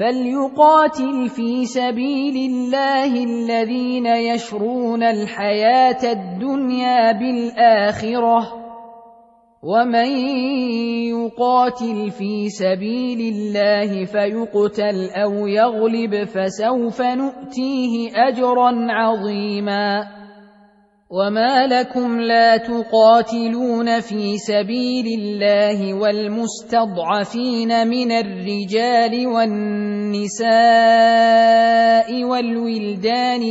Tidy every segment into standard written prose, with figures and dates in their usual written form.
فليقاتل في سبيل الله الذين يشرون الحياة الدنيا بالآخرة ومن يقاتل في سبيل الله فيقتل أو يغلب فسوف نؤتيه أجرا عظيما وما لكم لا تقاتلون في سبيل الله والمستضعفين من الرجال والنساء والولدان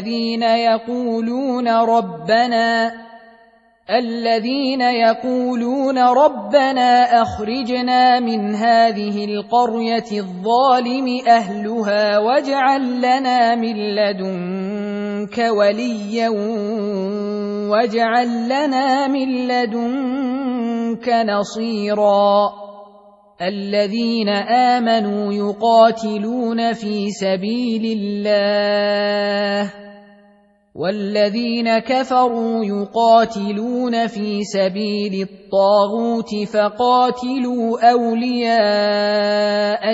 الذين يقولون ربنا أخرجنا من هذه القرية الظالم أهلها واجعل لنا من لدنك وليا واجعل لنا من لدنك نصيرا الذين آمنوا يقاتلون في سبيل الله والذين كفروا يقاتلون في سبيل الطاغوت فقاتلوا أولياء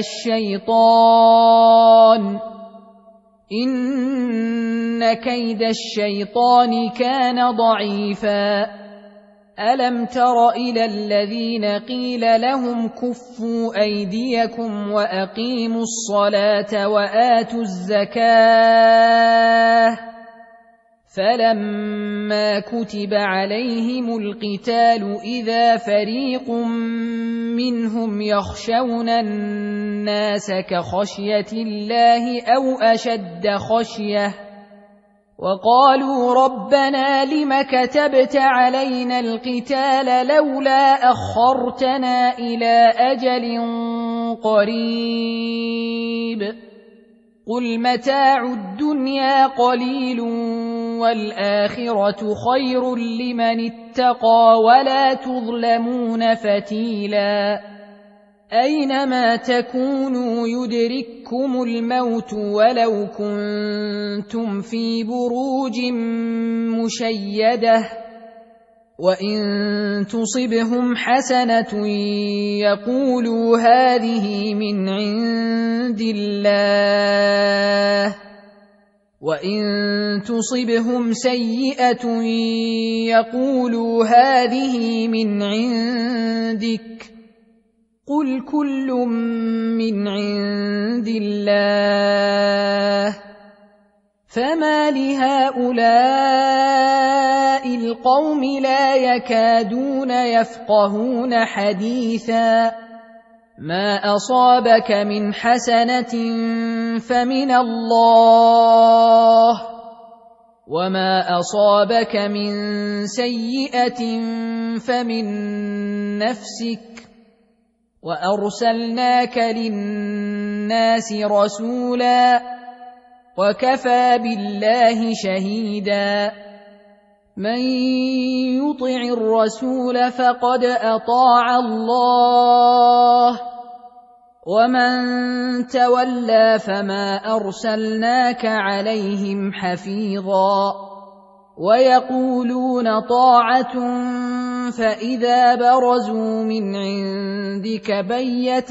الشيطان إن كيد الشيطان كان ضعيفا ألم تر إلى الذين قيل لهم كفوا أيديكم وأقيموا الصلاة وآتوا الزكاة فلما كتب عليهم القتال إذا فريق منهم يخشون الناس كخشية الله أو أشد خشية وقالوا ربنا لم كتبت علينا القتال لولا أخرتنا إلى أجل قريب قل متاع الدنيا قليل والآخرة خير لمن اتقى ولا تظلمون فتيلا أينما تكونوا يدرككم الموت ولو كنتم في بروج مشيدة وإن تصبهم حسنة يقولوا هذه من عند الله وإن تصبهم سيئة يقولوا هذه من عندك قل كل من عند الله فما لهؤلاء القوم لا يكادون يفقهون حديثا ما أصابك من حسنة فمن الله وما أصابك من سيئة فمن نفسك وأرسلناك للناس رسولا وكفى بالله شهيدا من يطع الرسول فقد أطاع الله ومن تولى فما أرسلناك عليهم حفيظا ويقولون طاعة فإذا برزوا من عندك بيت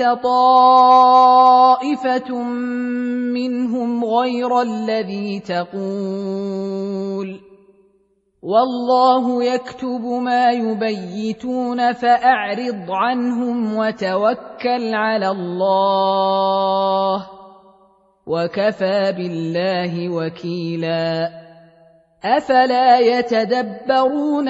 طائفة منهم غير الذي تقول والله يكتب ما يبيتون فأعرض عنهم وتوكل على الله وكفى بالله وكيلا أفلا يتدبرون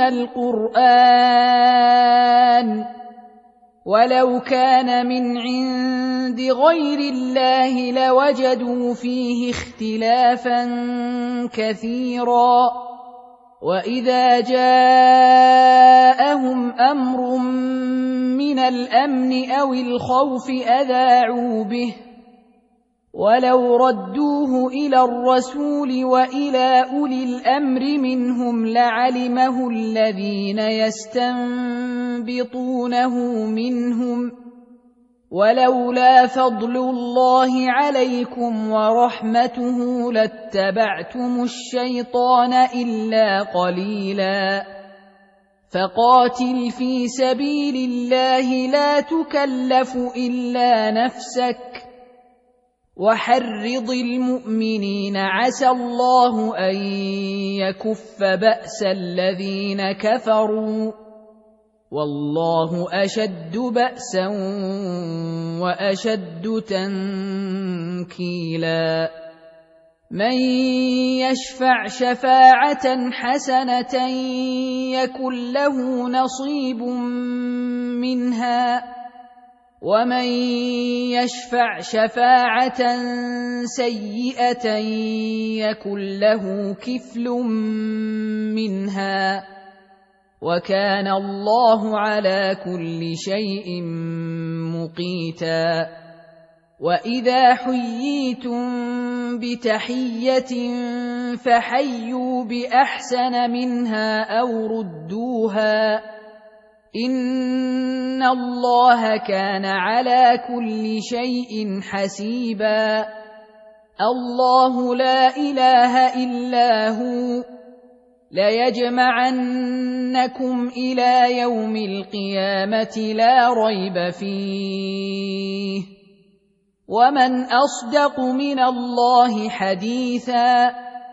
القرآن ولو كان من عند غير الله لوجدوا فيه اختلافا كثيرا وإذا جاءهم أمر من الأمن أو الخوف أذاعوا به ولو ردوه إلى الرسول وإلى أولي الأمر منهم لعلمه الذين يستنبطونه منهم ولولا فضل الله عليكم ورحمته لاتبعتم الشيطان إلا قليلا فقاتل في سبيل الله لا تكلف إلا نفسك وحرض المؤمنين عسى الله أن يكف بأس الذين كفروا والله أشد بأسا وأشد تنكيلا من يشفع شفاعة حسنة يكن له نصيب منها ومن يشفع شفاعة سيئة يكن له كفل منها وكان الله على كل شيء مقيتا وإذا حييتم بتحية فحيوا بأحسن منها أو ردوها إن الله كان على كل شيء حسيبا الله لا إله إلا هو ليجمعنكم إلى يوم القيامة لا ريب فيه ومن أصدق من الله حديثا